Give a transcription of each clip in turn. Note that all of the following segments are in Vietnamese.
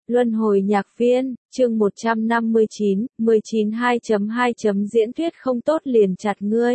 Luân hồi nhạc viên, chương 159, 19 2.2. Diễn thuyết không tốt liền chặt ngươi.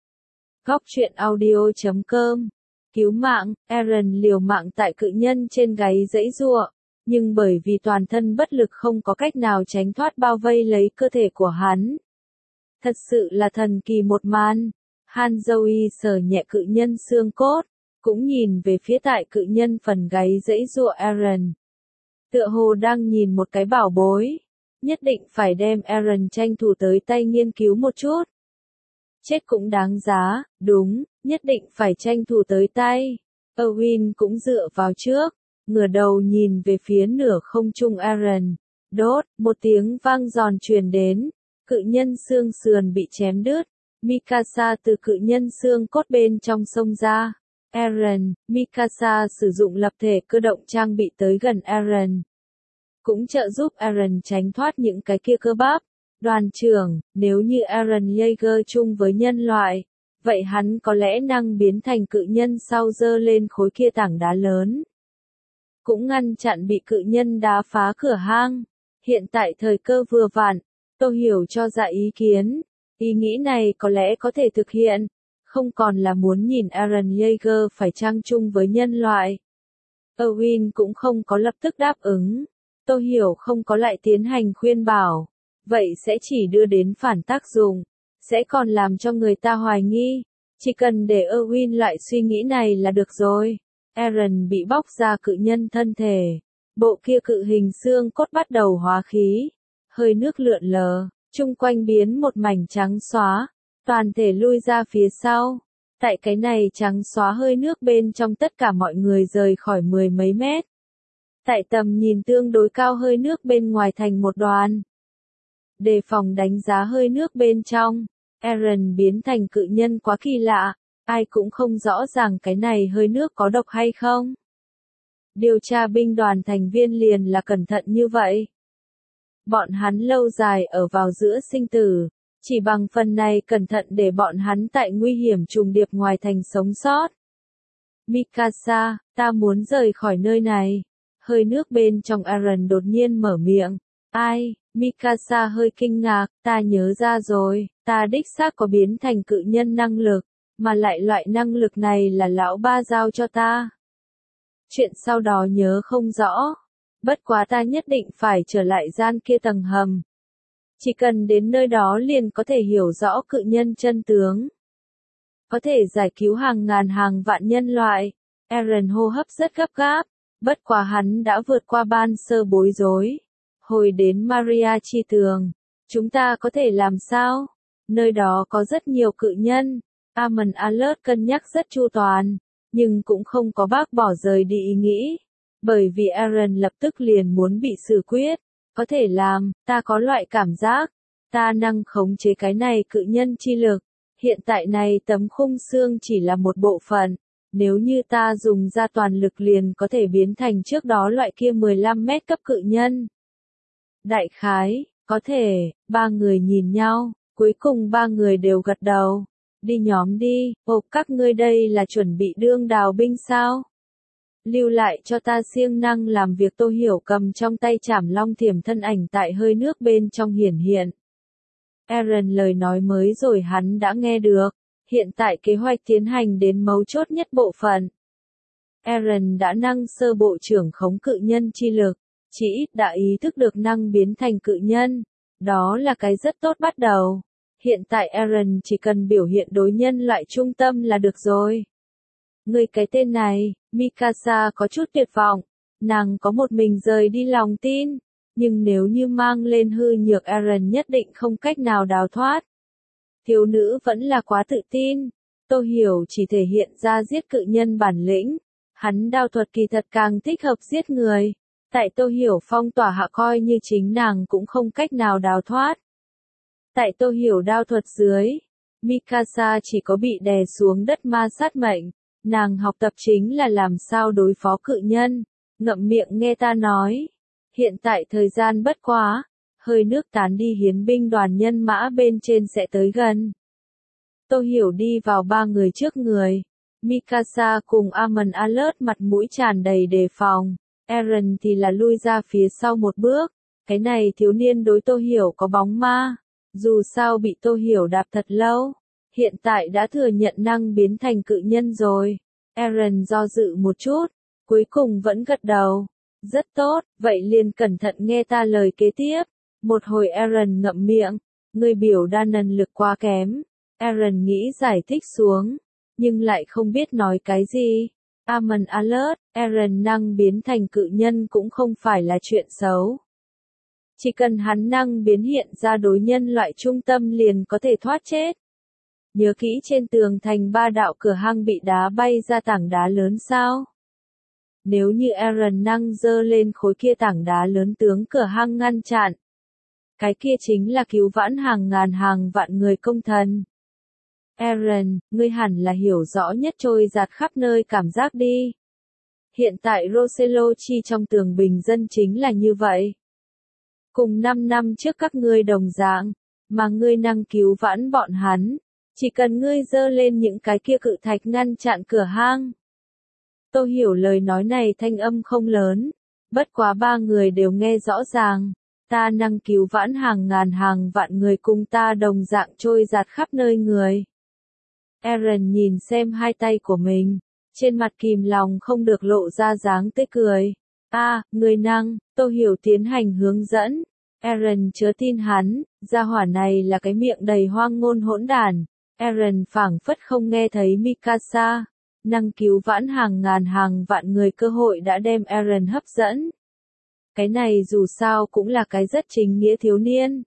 Góc truyện audio.com. Cứu mạng, Eren liều mạng tại cự nhân trên gáy giãy giụa, nhưng bởi vì toàn thân bất lực không có cách nào tránh thoát bao vây lấy cơ thể của hắn. Thật sự là thần kỳ một màn. Hanzoe sờ nhẹ cự nhân xương cốt, cũng nhìn về phía tại cự nhân phần gáy giãy giụa Eren. Tựa hồ đang nhìn một cái bảo bối, nhất định phải đem Eren tranh thủ tới tay nghiên cứu một chút. Chết cũng đáng giá, đúng, nhất định phải tranh thủ tới tay. Erwin cũng dựa vào trước, ngửa đầu nhìn về phía nửa không trung Eren. Đốt, một tiếng vang giòn truyền đến, cự nhân xương sườn bị chém đứt. Mikasa từ cự nhân xương cốt bên trong xông ra. Eren, Mikasa sử dụng lập thể cơ động trang bị tới gần Eren, cũng trợ giúp Eren tránh thoát những cái kia cơ bắp. Đoàn trưởng, nếu như Eren Yeager chung với nhân loại, vậy hắn có lẽ năng biến thành cự nhân sau giơ lên khối kia tảng đá lớn, cũng ngăn chặn bị cự nhân đá phá cửa hang. Hiện tại thời cơ vừa vặn, Tô Hiểu cho ra ý kiến. Ý nghĩ này có lẽ có thể thực hiện, không còn là muốn nhìn Eren Yeager phải trang chung với nhân loại. Erwin cũng không có lập tức đáp ứng. Tô Hiểu không có lại tiến hành khuyên bảo, vậy sẽ chỉ đưa đến phản tác dụng, sẽ còn làm cho người ta hoài nghi. Chỉ cần để Erwin lại suy nghĩ này là được rồi. Eren bị bóc ra cự nhân thân thể, bộ kia cự hình xương cốt bắt đầu hóa khí, hơi nước lượn lờ, chung quanh biến một mảnh trắng xóa, toàn thể lui ra phía sau. Tại cái này trắng xóa hơi nước bên trong, tất cả mọi người rời khỏi 10 mấy mét. Tại tầm nhìn tương đối cao hơi nước bên ngoài thành một đoàn. Đề phòng đánh giá hơi nước bên trong, Eren biến thành cự nhân quá kỳ lạ, ai cũng không rõ ràng cái này hơi nước có độc hay không. Điều tra binh đoàn thành viên liền là cẩn thận như vậy. Bọn hắn lâu dài ở vào giữa sinh tử, chỉ bằng phần này cẩn thận để bọn hắn tại nguy hiểm trùng điệp ngoài thành sống sót. Mikasa, ta muốn rời khỏi nơi này. Hơi nước bên trong Eren đột nhiên mở miệng. Ai? Mikasa hơi kinh ngạc, ta nhớ ra rồi, ta đích xác có biến thành cự nhân năng lực, mà lại loại năng lực này là lão ba giao cho ta. Chuyện sau đó nhớ không rõ, bất quá ta nhất định phải trở lại gian kia tầng hầm. Chỉ cần đến nơi đó liền có thể hiểu rõ cự nhân chân tướng, có thể giải cứu hàng ngàn hàng vạn nhân loại. Eren hô hấp rất gấp gáp, bất quá hắn đã vượt qua ban sơ bối rối. Hồi đến Maria Chi Tường, chúng ta có thể làm sao? Nơi đó có rất nhiều cự nhân. Amon Alert cân nhắc rất chu toàn, nhưng cũng không có bác bỏ rời đi ý nghĩ, bởi vì Eren lập tức liền muốn bị xử quyết. Có thể làm, ta có loại cảm giác, ta năng khống chế cái này cự nhân chi lực. Hiện tại này tấm khung xương chỉ là một bộ phận, nếu như ta dùng ra toàn lực liền có thể biến thành trước đó loại kia 15 mét cấp cự nhân. Đại khái, có thể. Ba người nhìn nhau, cuối cùng ba người đều gật đầu. Đi nhóm đi. Ồ, các ngươi đây là chuẩn bị đương đào binh sao? Lưu lại cho ta siêng năng làm việc. Tô Hiểu cầm trong tay chảm long thiểm, thân ảnh tại hơi nước bên trong hiển hiện. Eren lời nói mới rồi hắn đã nghe được. Hiện tại kế hoạch tiến hành đến mấu chốt nhất bộ phận. Eren đã năng sơ bộ trưởng khống cự nhân chi lực, chỉ ít đã ý thức được năng biến thành cự nhân. Đó là cái rất tốt bắt đầu. Hiện tại Eren chỉ cần biểu hiện đối nhân loại trung tâm là được rồi. Người cái tên này, Mikasa có chút tuyệt vọng. Nàng có một mình rời đi lòng tin, nhưng nếu như mang lên hư nhược Eren nhất định không cách nào đào thoát. Thiếu nữ vẫn là quá tự tin. Tô Hiểu chỉ thể hiện ra giết cự nhân bản lĩnh. Hắn đao thuật kỳ thật càng thích hợp giết người. Tại Tô Hiểu phong tỏa hạ coi như chính nàng cũng không cách nào đào thoát. Tại Tô Hiểu đao thuật dưới, Mikasa chỉ có bị đè xuống đất ma sát mệnh. Nàng học tập chính là làm sao đối phó cự nhân. Ngậm miệng nghe ta nói. Hiện tại thời gian bất quá, hơi nước tán đi, hiến binh đoàn nhân mã bên trên sẽ tới gần. Tô Hiểu đi vào ba người trước người. Mikasa cùng Amon Alert mặt mũi tràn đầy đề phòng. Eren thì là lui ra phía sau một bước. Cái này thiếu niên đối Tô Hiểu có bóng ma. Dù sao bị Tô Hiểu đạp thật lâu. Hiện tại đã thừa nhận năng biến thành cự nhân rồi. Eren do dự một chút. Cuối cùng vẫn gật đầu. Rất tốt, vậy liền cẩn thận nghe ta lời kế tiếp. Một hồi Eren ngậm miệng. Người biểu đa năng lực quá kém. Eren nghĩ giải thích xuống. Nhưng lại không biết nói cái gì. Amon Alert, Eren năng biến thành cự nhân cũng không phải là chuyện xấu. Chỉ cần hắn năng biến hiện ra đối nhân loại trung tâm liền có thể thoát chết. Nhớ kỹ trên tường thành 3 đạo cửa hang bị đá bay ra tảng đá lớn sao? Nếu như Eren năng dơ lên khối kia tảng đá lớn tướng cửa hang ngăn chặn. Cái kia chính là cứu vãn hàng ngàn hàng vạn người công thần. Eren, ngươi hẳn là hiểu rõ nhất trôi giạt khắp nơi cảm giác đi. Hiện tại Roselochi trong tường bình dân chính là như vậy. Cùng 5 năm trước các ngươi đồng dạng, mà ngươi năng cứu vãn bọn hắn. Chỉ cần ngươi dơ lên những cái kia cự thạch ngăn chặn cửa hang. Tôi hiểu lời nói này thanh âm không lớn, bất quá 3 người đều nghe rõ ràng. Ta năng cứu vãn hàng ngàn hàng vạn người cùng ta đồng dạng trôi giạt khắp nơi người. Eren nhìn xem hai tay của mình, trên mặt kìm lòng không được lộ ra dáng tươi cười. Người năng, Tô Hiểu tiến hành hướng dẫn. Eren chớ tin hắn, gia hỏa này là cái miệng đầy hoang ngôn hỗn đản. Eren phảng phất không nghe thấy Mikasa. Năng cứu vãn hàng ngàn hàng vạn người cơ hội đã đem Eren hấp dẫn. Cái này dù sao cũng là cái rất chính nghĩa thiếu niên.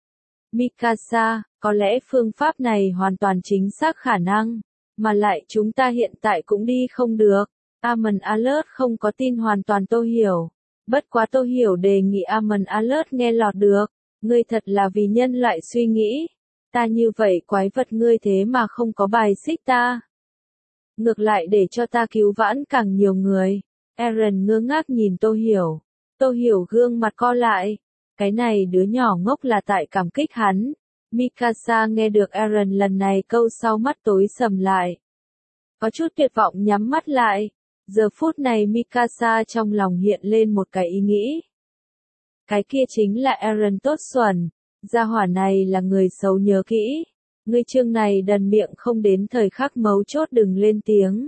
Mikasa, có lẽ phương pháp này hoàn toàn chính xác khả năng, mà lại chúng ta hiện tại cũng đi không được. Amon Alert không có tin hoàn toàn Tô Hiểu. Bất quá Tô Hiểu đề nghị Amon Alert nghe lọt được. Ngươi thật là vì nhân loại suy nghĩ. Ta như vậy quái vật ngươi thế mà không có bài xích ta. Ngược lại để cho ta cứu vãn càng nhiều người. Eren ngơ ngác nhìn Tô Hiểu. Tô Hiểu gương mặt co lại. Cái này đứa nhỏ ngốc là tại cảm kích hắn. Mikasa nghe được Eren lần này câu sau mắt tối sầm lại. Có chút tuyệt vọng nhắm mắt lại. Giờ phút này Mikasa trong lòng hiện lên một cái ý nghĩ. Cái kia chính là Eren tốt xuẩn. Gia hỏa này là người xấu nhớ kỹ. Ngươi chương này đần miệng không đến thời khắc mấu chốt đừng lên tiếng.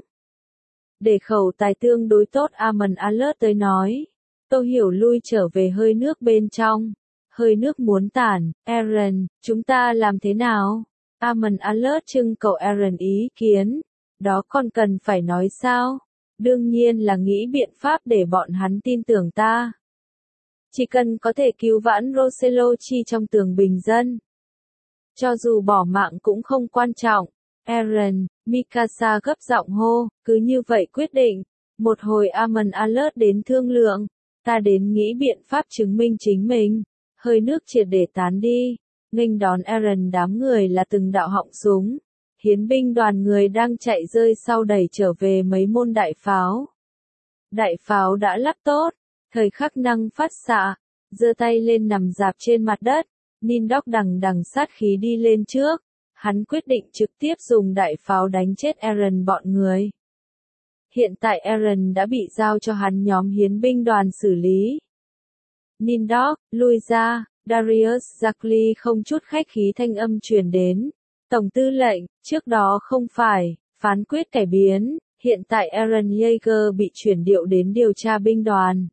Để khẩu tài tương đối tốt Amon Alert tới nói. Tô Hiểu lui trở về hơi nước bên trong. Hơi nước muốn tản. Eren, chúng ta làm thế nào? Amon Alert trưng cầu Eren ý kiến. Đó còn cần phải nói sao? Đương nhiên là nghĩ biện pháp để bọn hắn tin tưởng ta. Chỉ cần có thể cứu vãn Roselochi trong tường bình dân. Cho dù bỏ mạng cũng không quan trọng. Eren, Mikasa gấp giọng hô, cứ như vậy quyết định. Một hồi Amon Alert đến thương lượng. Ta đến nghĩ biện pháp chứng minh chính mình. Hơi nước triệt để tán đi. Nghênh đón Eren đám người là từng đạo họng súng. Hiến binh đoàn người đang chạy rơi sau đẩy trở về mấy môn đại pháo. Đại pháo đã lắp tốt. Thời khắc năng phát xạ. Giơ tay lên nằm dạp trên mặt đất. Nindok đằng đằng sát khí đi lên trước. Hắn quyết định trực tiếp dùng đại pháo đánh chết Eren bọn người. Hiện tại Eren đã bị giao cho hắn nhóm hiến binh đoàn xử lý. Nindok, lui ra, Darius Zakli không chút khách khí thanh âm truyền đến. Tổng tư lệnh, trước đó không phải, phán quyết cải biến, hiện tại Eren Yeager bị chuyển điệu đến điều tra binh đoàn.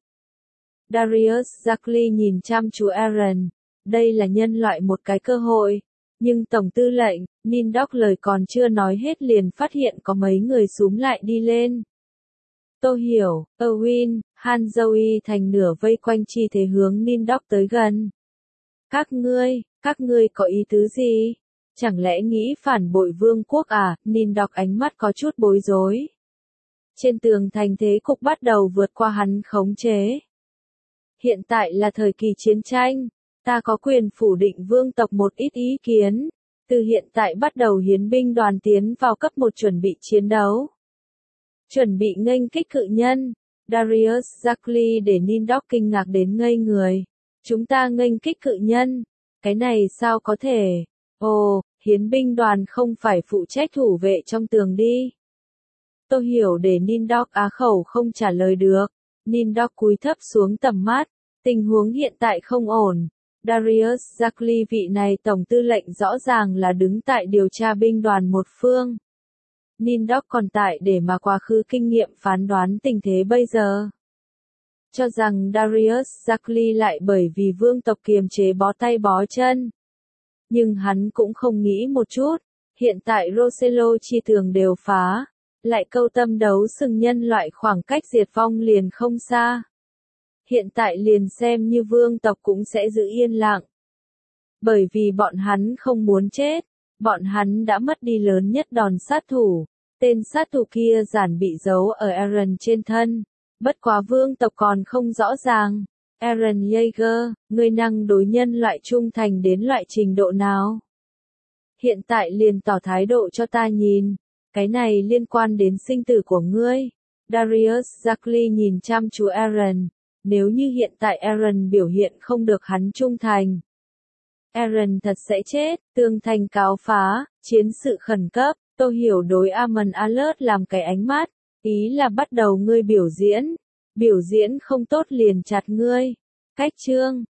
Darius Zakli nhìn chăm chú Eren. Đây là nhân loại một cái cơ hội. Nhưng Tổng tư lệnh, Nindok lời còn chưa nói hết liền phát hiện có mấy người xúm lại đi lên. Tô Hiểu, Erwin, Hanzoe thành nửa vây quanh chi thế hướng Nindok tới gần. Các ngươi có ý tứ gì? Chẳng lẽ nghĩ phản bội vương quốc à? Nindok ánh mắt có chút bối rối. Trên tường thành thế cục bắt đầu vượt qua hắn khống chế. Hiện tại là thời kỳ chiến tranh. Ta có quyền phủ định vương tộc một ít ý kiến. Từ hiện tại bắt đầu hiến binh đoàn tiến vào cấp 1 chuẩn bị chiến đấu. Chuẩn bị nghênh kích cự nhân. Darius Zakli để Nindok kinh ngạc đến ngây người. Chúng ta nghênh kích cự nhân. Cái này sao có thể? Ồ, hiến binh đoàn không phải phụ trách thủ vệ trong tường đi. Tôi hiểu để Nindok á khẩu không trả lời được. Nindok cúi thấp xuống tầm mắt. Tình huống hiện tại không ổn. Darius Zakli vị này tổng tư lệnh rõ ràng là đứng tại điều tra binh đoàn một phương. Nindok còn tại để mà quá khứ kinh nghiệm phán đoán tình thế bây giờ. Cho rằng Darius Zakli lại bởi vì vương tộc kiềm chế bó tay bó chân. Nhưng hắn cũng không nghĩ một chút, hiện tại Rosello chi tường đều phá, lại câu tâm đấu sừng nhân loại khoảng cách diệt vong liền không xa. Hiện tại liền xem như vương tộc cũng sẽ giữ yên lặng. Bởi vì bọn hắn không muốn chết, bọn hắn đã mất đi lớn nhất đòn sát thủ, tên sát thủ kia giản bị giấu ở Eren trên thân. Bất quá vương tộc còn không rõ ràng. Eren Yeager, ngươi năng đối nhân loại trung thành đến loại trình độ nào? Hiện tại liền tỏ thái độ cho ta nhìn. Cái này liên quan đến sinh tử của ngươi. Darius Zakli nhìn chăm chú Eren. Nếu như hiện tại Eren biểu hiện không được hắn trung thành, Eren thật sẽ chết. Tường thành cáo phá, chiến sự khẩn cấp. Tôi hiểu đối Amon Alert làm cái ánh mắt. Ý là bắt đầu ngươi biểu diễn. Biểu diễn không tốt liền chặt ngươi. Cách chương